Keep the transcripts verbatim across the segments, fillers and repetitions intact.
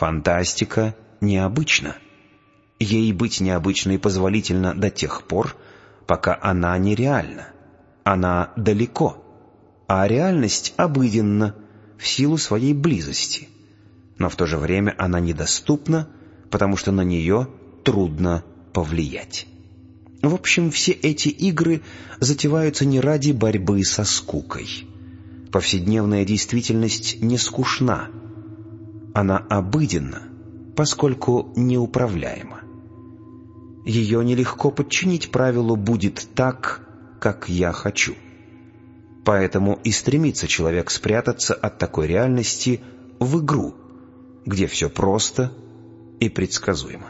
Фантастика необычна. Ей быть необычной позволительно до тех пор, пока она нереальна. Она далеко, а реальность обыденна в силу своей близости. Но в то же время она недоступна, потому что на нее трудно повлиять. В общем, все эти игры затеваются не ради борьбы со скукой. Повседневная действительность не скучна. Она обыденна, поскольку неуправляема. Ее нелегко подчинить правилу «будет так, как я хочу». Поэтому и стремится человек спрятаться от такой реальности в игру, где все просто и предсказуемо.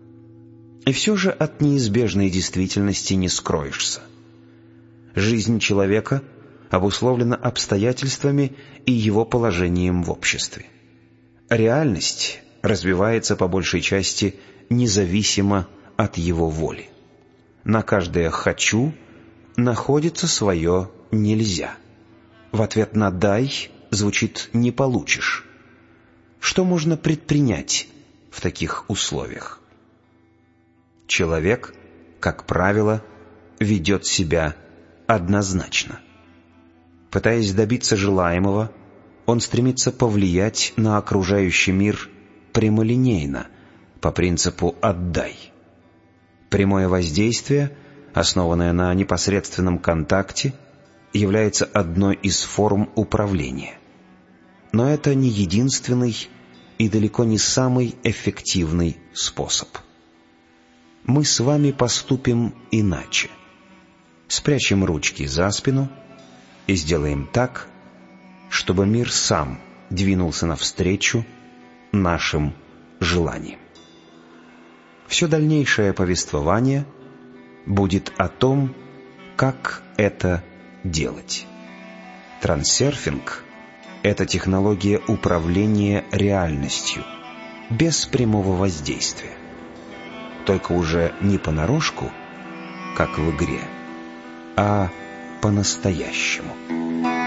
И все же от неизбежной действительности не скроешься. Жизнь человека обусловлена обстоятельствами и его положением в обществе. Реальность развивается по большей части независимо от его воли. На каждое «хочу» находится свое «нельзя». В ответ на «дай» звучит «не получишь». Что можно предпринять в таких условиях? Человек, как правило, ведет себя однозначно. Пытаясь добиться желаемого, он стремится повлиять на окружающий мир прямолинейно, по принципу «отдай». Прямое воздействие, основанное на непосредственном контакте, является одной из форм управления. Но это не единственный и далеко не самый эффективный способ. Мы с вами поступим иначе. Спрячем ручки за спину и сделаем так, чтобы мир сам двинулся навстречу нашим желаниям. Все дальнейшее повествование будет о том, как это делать. Трансерфинг — это технология управления реальностью, без прямого воздействия. Только уже не понарошку, как в игре, а по-настоящему.